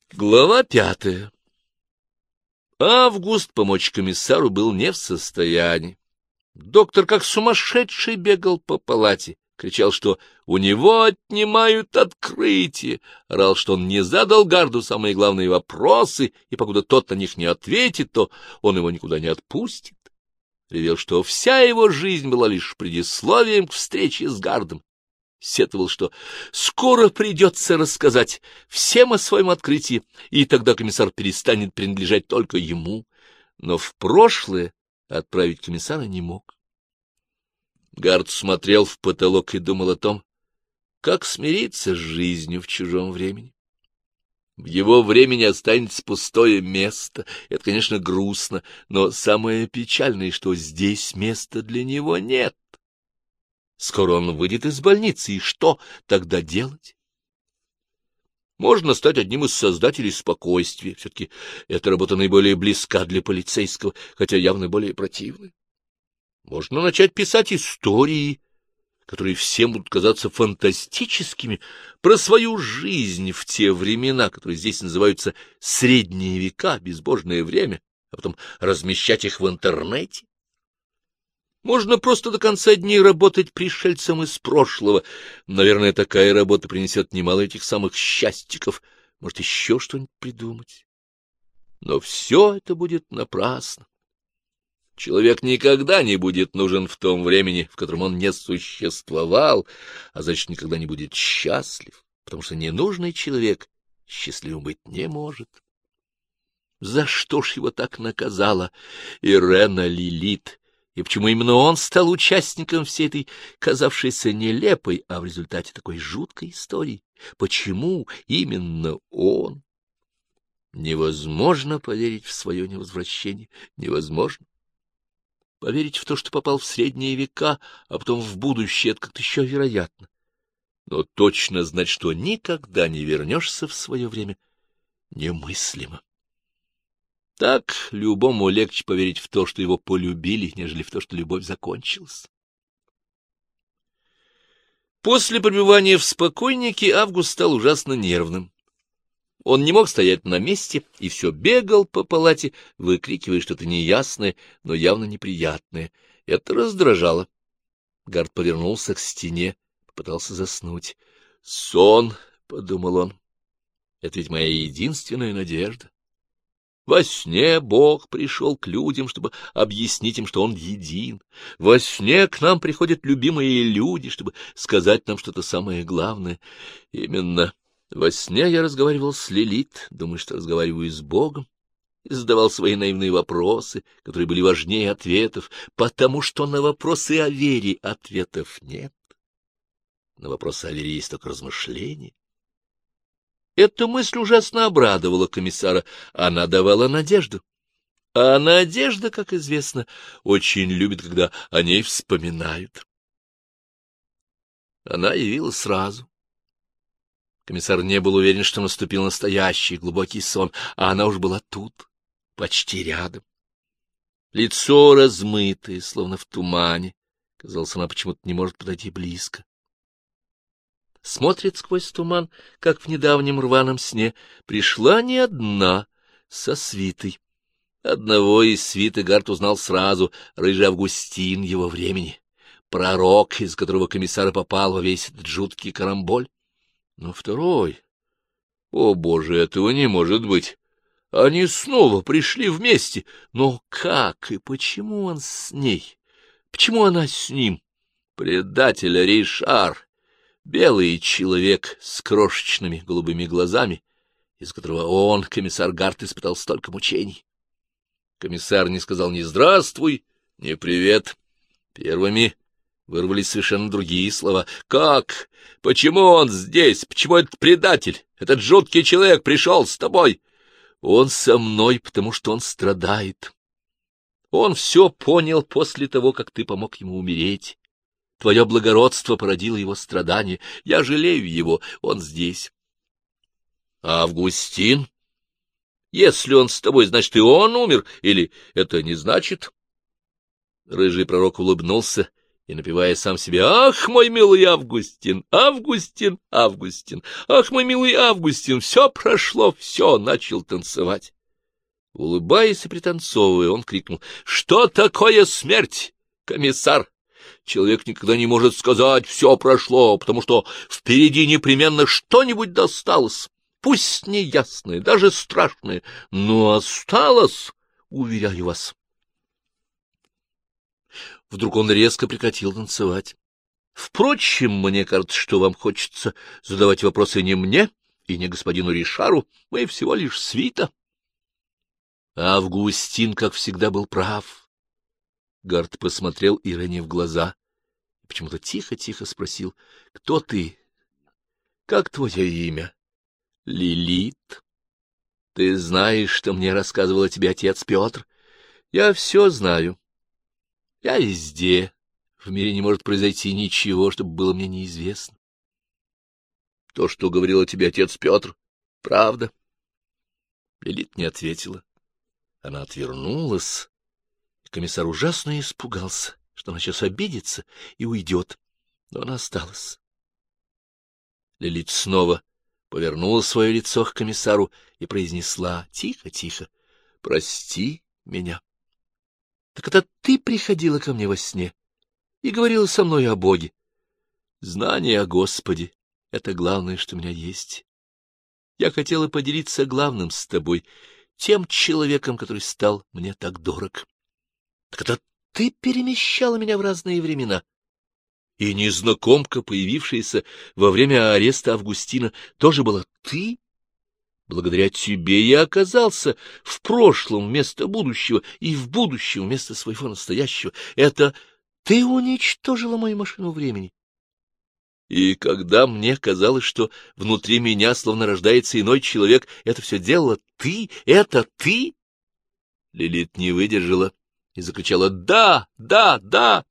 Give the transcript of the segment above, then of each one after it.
Глава 5. Август помочь комиссару был не в состоянии. Доктор как сумасшедший бегал по палате, кричал, что у него отнимают открытие, орал, что он не задал Гарду самые главные вопросы, и покуда тот на них не ответит, то он его никуда не отпустит. Ревел, что вся его жизнь была лишь предисловием к встрече с Гардом. Сетовал, что скоро придется рассказать всем о своем открытии, и тогда комиссар перестанет принадлежать только ему. Но в прошлое отправить комиссара не мог. Гард смотрел в потолок и думал о том, как смириться с жизнью в чужом времени. В его времени останется пустое место. Это, конечно, грустно, но самое печальное, что здесь места для него нет. Скоро он выйдет из больницы, и что тогда делать? Можно стать одним из создателей спокойствия. Все-таки эта работа наиболее близка для полицейского, хотя явно более противная. Можно начать писать истории, которые всем будут казаться фантастическими, про свою жизнь в те времена, которые здесь называются средние века, безбожное время, а потом размещать их в интернете. Можно просто до конца дней работать пришельцем из прошлого. Наверное, такая работа принесет немало этих самых счастьиков. Может, еще что-нибудь придумать. Но все это будет напрасно. Человек никогда не будет нужен в том времени, в котором он не существовал, а значит, никогда не будет счастлив, потому что ненужный человек счастливым быть не может. За что ж его так наказала Ирена Лилит? И почему именно он стал участником всей этой казавшейся нелепой, а в результате такой жуткой истории? Почему именно он? Невозможно поверить в свое невозвращение. Невозможно. Поверить в то, что попал в средние века, а потом в будущее, это как-то еще вероятно. Но точно знать, что никогда не вернешься в свое время, немыслимо. Так любому легче поверить в то, что его полюбили, нежели в то, что любовь закончилась. После пребывания в спокойнике Август стал ужасно нервным. Он не мог стоять на месте и все бегал по палате, выкрикивая что-то неясное, но явно неприятное. Это раздражало. Гард повернулся к стене, попытался заснуть. «Сон», — подумал он, — «это ведь моя единственная надежда». Во сне Бог пришел к людям, чтобы объяснить им, что Он един. Во сне к нам приходят любимые люди, чтобы сказать нам что-то самое главное. Именно во сне я разговаривал с Лилит, думаю, что разговариваю с Богом, и задавал свои наивные вопросы, которые были важнее ответов, потому что на вопросы о вере ответов нет. На вопросы о вере есть только размышления. Эта мысль ужасно обрадовала комиссара, она давала надежду. А надежда, как известно, очень любит, когда о ней вспоминают. Она явилась сразу. Комиссар не был уверен, что наступил настоящий глубокий сон, а она уж была тут, почти рядом. Лицо размытое, словно в тумане. Казалось, она почему-то не может подойти близко. Смотрит сквозь туман, как в недавнем рваном сне. Пришла не одна, со свитой. Одного из свиты Гард узнал сразу, рыжий Августин его времени, пророк, из которого комиссар попал во весь этот жуткий карамболь. Но второй... О, Боже, этого не может быть! Они снова пришли вместе. Но как и почему он с ней? Почему она с ним? Предатель Ришар! Белый человек с крошечными голубыми глазами, из которого он, комиссар Гард, испытал столько мучений. Комиссар не сказал ни «здравствуй», ни «привет». Первыми вырвались совершенно другие слова. «Как? Почему он здесь? Почему этот предатель, этот жуткий человек пришел с тобой?» «Он со мной, потому что он страдает. Он все понял после того, как ты помог ему умереть. Твое благородство породило его страдания. Я жалею его, он здесь». «А Августин? Если он с тобой, значит, и он умер, или это не значит?» Рыжий пророк улыбнулся и напевая сам себе: «Ах, мой милый Августин, Августин, Августин, ах, мой милый Августин, все прошло, все», начал танцевать. Улыбаясь и пританцовывая, он крикнул: «Что такое смерть, комиссар? Человек никогда не может сказать «все прошло», потому что впереди непременно что-нибудь досталось, пусть неясное, даже страшное, но осталось, уверяю вас». Вдруг он резко прекратил танцевать. «Впрочем, мне кажется, что вам хочется задавать вопросы не мне и не господину Ришару, мы всего лишь свита». Августин, как всегда, был прав. Гард посмотрел Ирене в глаза и почему-то тихо-тихо спросил: «Кто ты? Как твое имя?» «Лилит. Ты знаешь, что мне рассказывал о тебе отец Петр?» «Я все знаю. Я везде. В мире не может произойти ничего, чтобы было мне неизвестно. То, что говорил о тебе отец Петр, правда?» Лилит не ответила. Она отвернулась. Комиссар ужасно испугался, что она сейчас обидится и уйдет, но она осталась. Лилит снова повернула свое лицо к комиссару и произнесла тихо-тихо: «Прости меня. Так это ты приходила ко мне во сне и говорила со мной о Боге? Знание о Господе — это главное, что у меня есть. Я хотела поделиться главным с тобой, тем человеком, который стал мне так дорог. Так это ты перемещала меня в разные времена. И незнакомка, появившаяся во время ареста Августина, тоже была ты? Благодаря тебе я оказался в прошлом вместо будущего и в будущем вместо своего настоящего. Это ты уничтожила мою машину времени. И когда мне казалось, что внутри меня словно рождается иной человек, это все делала ты? Это ты?» Лилит не выдержала и закричала: «Да, да, да!»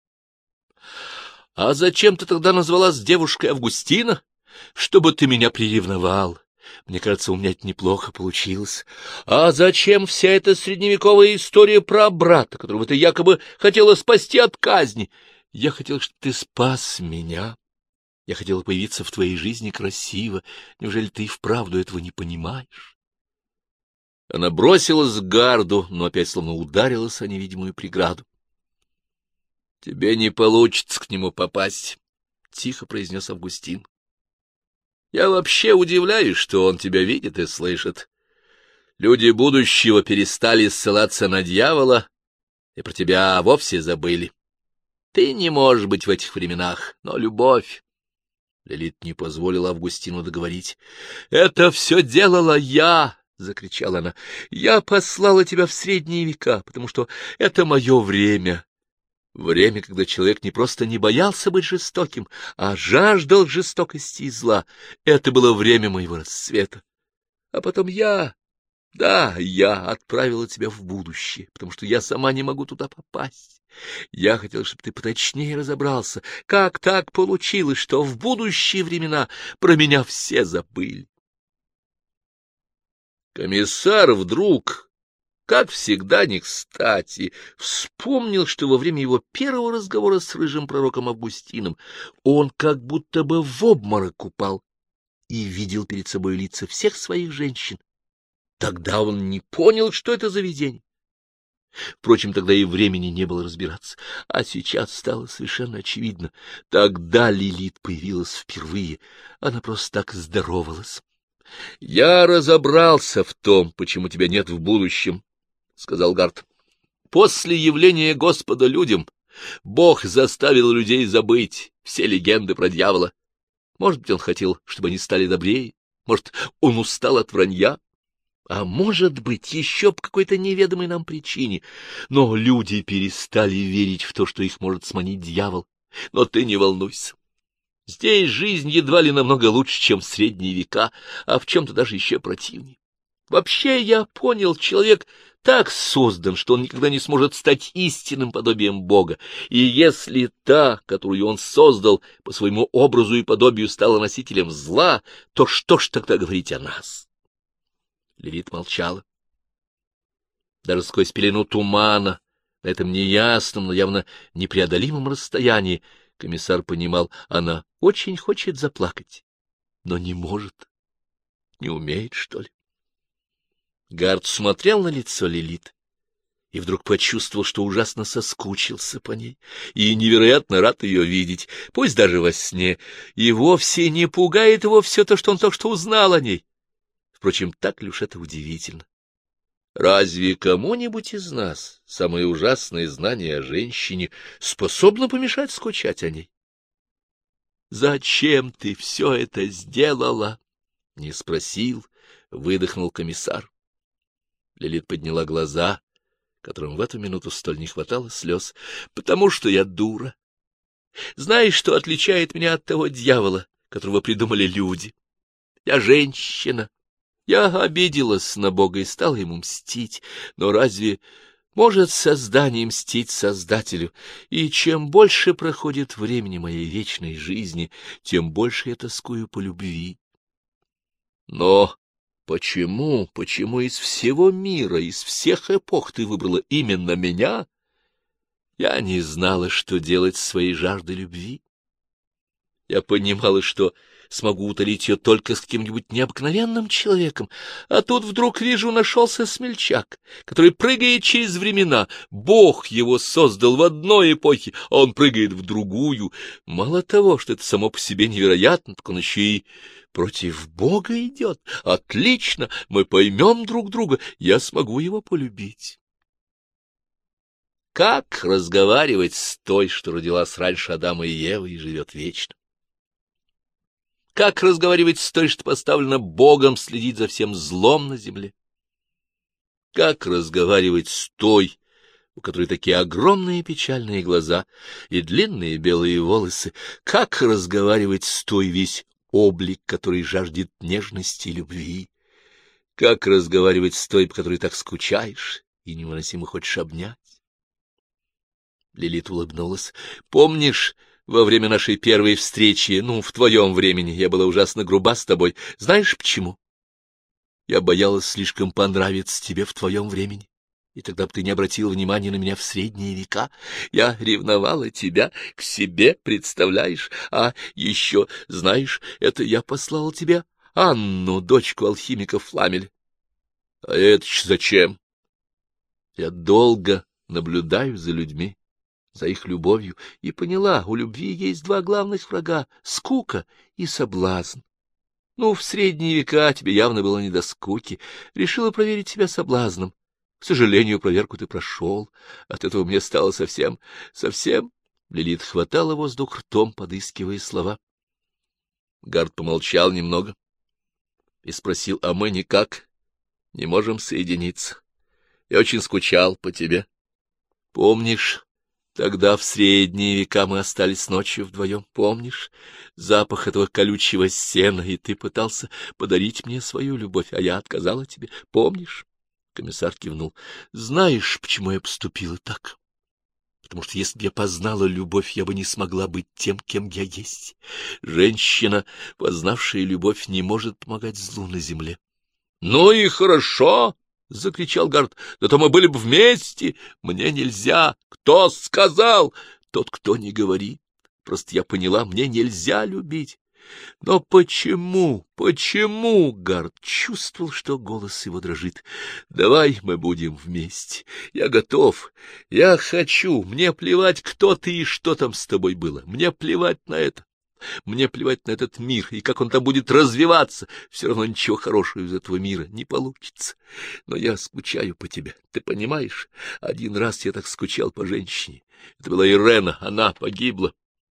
«А зачем ты тогда назвалась девушкой Августина? Чтобы ты меня приревновал. Мне кажется, у меня это неплохо получилось. А зачем вся эта средневековая история про брата, которого ты якобы хотела спасти от казни? Я хотел, чтобы ты спас меня. Я хотела появиться в твоей жизни красиво. Неужели ты и вправду этого не понимаешь?» Она бросилась к Гарду, но опять словно ударилась о невидимую преграду. «Тебе не получится к нему попасть», — тихо произнес Августин. «Я вообще удивляюсь, что он тебя видит и слышит. Люди будущего перестали ссылаться на дьявола и про тебя вовсе забыли. Ты не можешь быть в этих временах, но любовь...» Лилит не позволила Августину договорить. «Это все делала я!» — закричала она. «Я послала тебя в средние века, потому что это мое время. Время, когда человек не просто не боялся быть жестоким, а жаждал жестокости и зла. Это было время моего расцвета. А потом я отправила тебя в будущее, потому что я сама не могу туда попасть. Я хотел, чтобы ты поточнее разобрался, как так получилось, что в будущие времена про меня все забыли». Комиссар вдруг, как всегда не кстати, вспомнил, что во время его первого разговора с рыжим пророком Августином он как будто бы в обморок упал и видел перед собой лица всех своих женщин. Тогда он не понял, что это за видение. Впрочем, тогда и времени не было разбираться, а сейчас стало совершенно очевидно. Тогда Лилит появилась впервые, она просто так здоровалась. — Я разобрался в том, почему тебя нет в будущем, — сказал Гард. — После явления Господа людям Бог заставил людей забыть все легенды про дьявола. Может быть, он хотел, чтобы они стали добрее, может, он устал от вранья. А может быть, еще по какой-то неведомой нам причине. Но люди перестали верить в то, что их может сманить дьявол. Но ты не волнуйся. Здесь жизнь едва ли намного лучше, чем в средние века, а в чем-то даже еще противнее. Вообще, я понял, человек так создан, что он никогда не сможет стать истинным подобием Бога. И если та, которую он создал, по своему образу и подобию стала носителем зла, то что ж тогда говорить о нас? Лилит молчала. Даже сквозь пелену тумана На этом неясном, но явно непреодолимом расстоянии комиссар понимал, она очень хочет заплакать, но не может, не умеет, что ли. Гард смотрел на лицо Лилит и вдруг почувствовал, что ужасно соскучился по ней и невероятно рад ее видеть, пусть даже во сне, и вовсе не пугает его все то, что он только что узнал о ней. Впрочем, так ли уж это удивительно? Разве кому-нибудь из нас самое ужасное знание о женщине способно помешать скучать о ней? — Зачем ты все это сделала? — не спросил, выдохнул комиссар. Лилит подняла глаза, которым в эту минуту столь не хватало слез. — Потому что я дура. Знаешь, что отличает меня от того дьявола, которого придумали люди? Я женщина. Я обиделась на Бога и стала ему мстить, но разве может создание мстить Создателю? И чем больше проходит времени моей вечной жизни, тем больше я тоскую по любви. Но почему из всего мира, из всех эпох ты выбрала именно меня? Я не знала, что делать с своей жаждой любви. Я понимала, что смогу утолить ее только с каким-нибудь необыкновенным человеком, а тут вдруг вижу, нашелся смельчак, который прыгает через времена. Бог его создал в одной эпохе, а он прыгает в другую. Мало того, что это само по себе невероятно, так он еще и против Бога идет. Отлично, мы поймем друг друга, я смогу его полюбить. Как разговаривать с той, что родилась раньше Адама и Евы и живет вечно? Как разговаривать с той, что поставлена Богом следить за всем злом на земле? Как разговаривать с той, у которой такие огромные печальные глаза и длинные белые волосы? Как разговаривать с той, весь облик, который жаждет нежности и любви? Как разговаривать с той, по которой так скучаешь и невыносимо хочешь обнять? Лилит улыбнулась. — Помнишь, во время нашей первой встречи, в твоем времени, я была ужасно груба с тобой. Знаешь почему? Я боялась слишком понравиться тебе в твоем времени, и тогда бы ты не обратил внимания на меня в средние века. Я ревновала тебя к себе, представляешь? А еще, знаешь, это я послала тебе Анну, дочку алхимика Фламеля. А это зачем? Я долго наблюдаю за людьми, за их любовью, и поняла, у любви есть два главных врага — скука и соблазн. В средние века тебе явно было не до скуки. Решила проверить себя соблазном. К сожалению, проверку ты прошел. От этого мне стало совсем... Лилит хватала воздух ртом, подыскивая слова. Гард помолчал немного и спросил: — А мы никак не можем соединиться? Я очень скучал по тебе. Помнишь... Тогда в средние века мы остались ночью вдвоем, помнишь? Запах этого колючего сена, и ты пытался подарить мне свою любовь, а я отказала тебе, помнишь? Комиссар кивнул. Знаешь, почему я поступила так? Потому что если бы я познала любовь, я бы не смогла быть тем, кем я есть. Женщина, познавшая любовь, не может помогать злу на земле. — Ну и хорошо! — закричал Гард. — Да то мы были бы вместе. Мне нельзя. Кто сказал? Тот, кто не говорит. Просто я поняла, мне нельзя любить. Но почему? Гард чувствовал, что голос его дрожит. Давай мы будем вместе. Я готов. Я хочу. Мне плевать, кто ты и что там с тобой было. Мне плевать на это. Мне плевать на этот мир, и как он там будет развиваться. Все равно ничего хорошего из этого мира не получится. Но я скучаю по тебе, ты понимаешь? Один раз я так скучал по женщине. Это была Ирена, она погибла.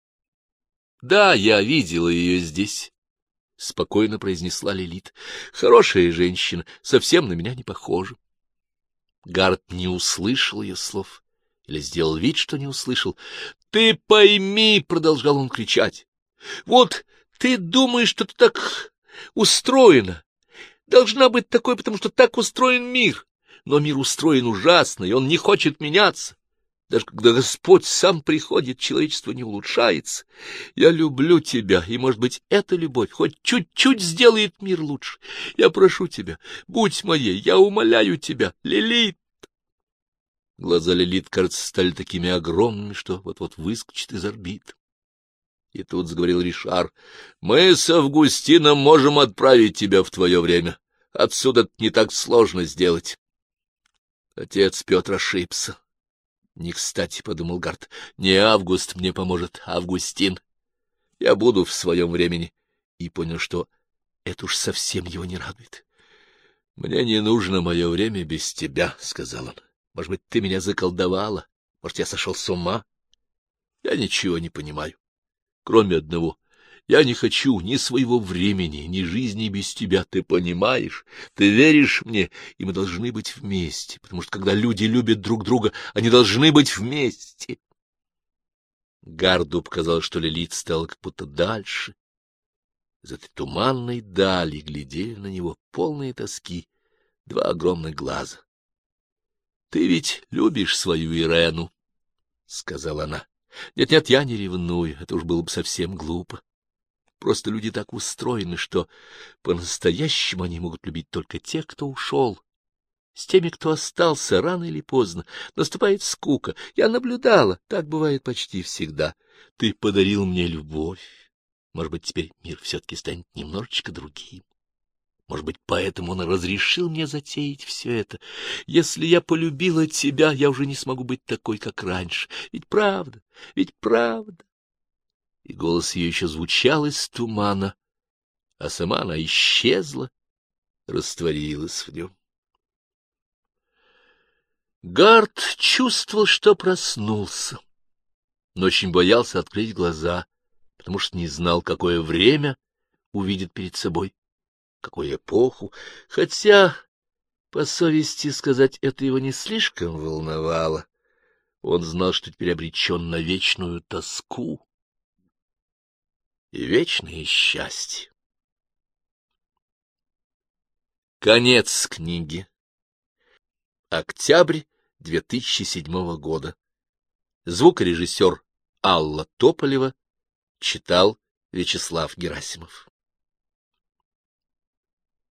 — Да, я видела ее здесь, — спокойно произнесла Лилит. — Хорошая женщина, совсем на меня не похожа. Гард не услышал ее слов или сделал вид, что не услышал. — Ты пойми, — продолжал он кричать. Вот ты думаешь, что ты так устроена. Должна быть такой, потому что так устроен мир. Но мир устроен ужасно, и он не хочет меняться. Даже когда Господь сам приходит, человечество не улучшается. Я люблю тебя, и, может быть, эта любовь хоть чуть-чуть сделает мир лучше. Я прошу тебя, будь моей, я умоляю тебя, Лилит. Глаза Лилит, кажется, стали такими огромными, что вот-вот выскочит из орбит. И тут заговорил Ришар: мы с Августином можем отправить тебя в твое время. Отсюда не так сложно сделать. Отец Петр ошибся. Не кстати, — подумал Гарт, — не Август мне поможет, а Августин. Я буду в своем времени. И понял, что это уж совсем его не радует. — Мне не нужно мое время без тебя, — сказал он. — Может быть, ты меня заколдовала? Может, я сошел с ума? Я ничего не понимаю. Кроме одного. Я не хочу ни своего времени, ни жизни без тебя, ты понимаешь? Ты веришь мне, и мы должны быть вместе, потому что, когда люди любят друг друга, они должны быть вместе. Гарду показалось, что Лилит стала как будто дальше. Из этой туманной дали глядели на него полные тоски два огромных глаза. — Ты ведь любишь свою Ирену, — сказала она. — Нет-нет, я не ревную, это уж было бы совсем глупо. Просто люди так устроены, что по-настоящему они могут любить только тех, кто ушел. С теми, кто остался, рано или поздно наступает скука. Я наблюдала, так бывает почти всегда. Ты подарил мне любовь. Может быть, теперь мир все-таки станет немножечко другим. Может быть, поэтому он разрешил мне затеять все это. Если я полюбила тебя, я уже не смогу быть такой, как раньше. Ведь правда, ведь правда. И голос ее еще звучал из тумана, а сама она исчезла, растворилась в нем. Гард чувствовал, что проснулся, но очень боялся открыть глаза, потому что не знал, какое время увидит перед собой, какую эпоху, хотя, по совести сказать, это его не слишком волновало. Он знал, что теперь обречен на вечную тоску и вечное счастье. Конец книги. Октябрь 2007 года. Звукорежиссер Алла Тополева читал Вячеслав Герасимов.